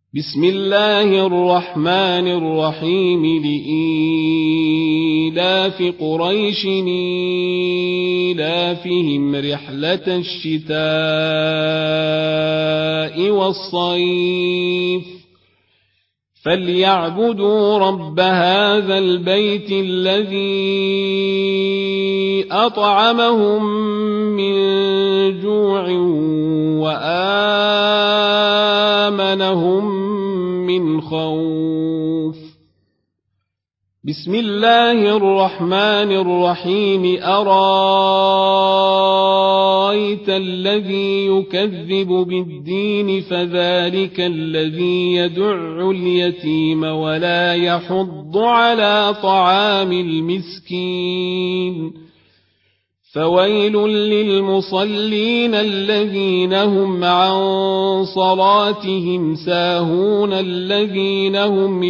بسم الله الرحمن الرحيم لإيلاف قريش إيلافهم رحلة الشتاء والصيف فليعبدوا رب هذا البيت الذي أطعمهم من جوع وآمنهم من خوف. بسم الله الرحمن الرحيم أرأيت الذي يكذب بالدين فذلك الذي يدع اليتيم ولا يحض على طعام المسكين فويل للمصلين الذين هم عن صلاتهم ساهون الذين هم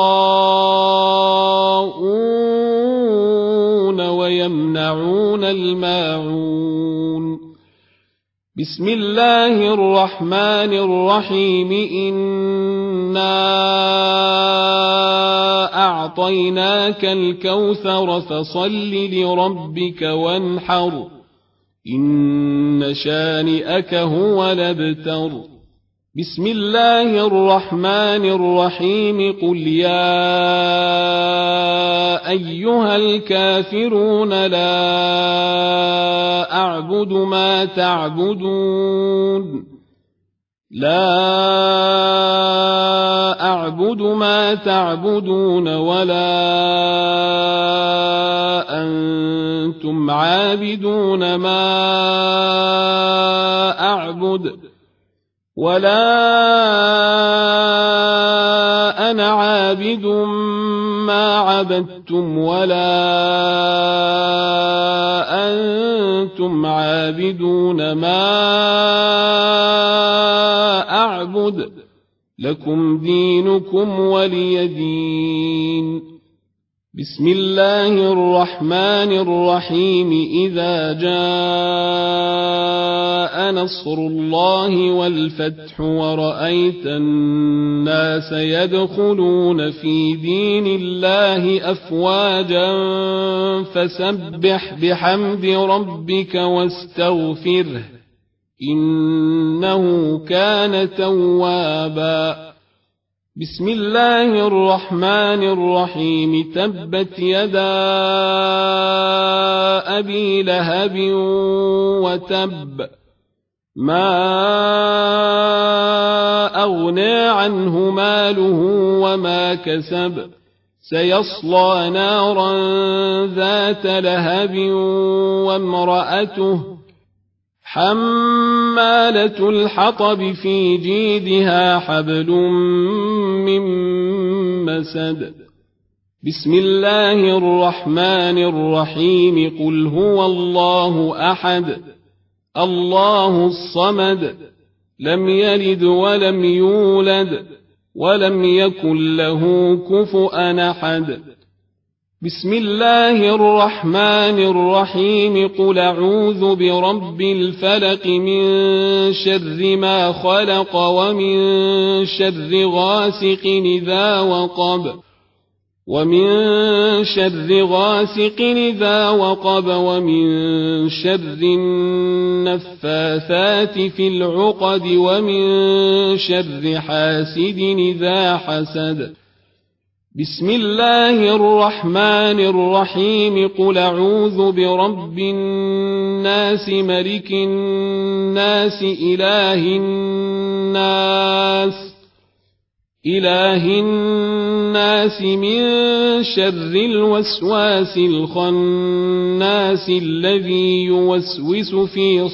يراءون ويمنعون الماعون. بسم الله الرحمن الرحيم إنا أعطيناك الكوثر فصل لربك وانحر إن شانئك هو الأبتر. بسم الله الرحمن الرحيم قل يا أيها الكافرون لا أعبد ما تعبدون ولا أنتم عابدون ما أعبد ولا أنا عابد ما عبدتم ولا أنتم عابدون ما أعبد لكم دينكم ولي دين. بسم الله الرحمن الرحيم إذا جاء نصر الله والفتح ورأيت الناس يدخلون في دين الله أفواجا فسبح بحمد ربك واستغفره إنه كان توابا. بسم الله الرحمن الرحيم تبت يدا أبي لهب وتب ما أغنى عنه ماله وما كسب سيصلى نارا ذات لهب وامرأته حمالة الحطب في جيدها حبل من مسد. بسم الله الرحمن الرحيم قل هو الله أحد الله الصمد لم يلد ولم يولد ولم يكن له كفؤا أحد. بسم الله الرحمن الرحيم قل أعوذ برب الفلق من شر ما خلق ومن شر غاسق إذا وقب ومن شر النفاثات في العقد ومن شر حاسد إذا حسد. بسم الله الرحمن الرحيم قل أعوذ برب الناس ملك الناس إله الناس من شر الوسواس الخناس الذي يوسوس في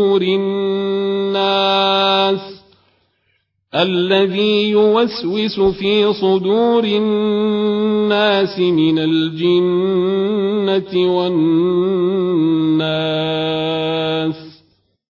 صدور الناس من الجنة والناس.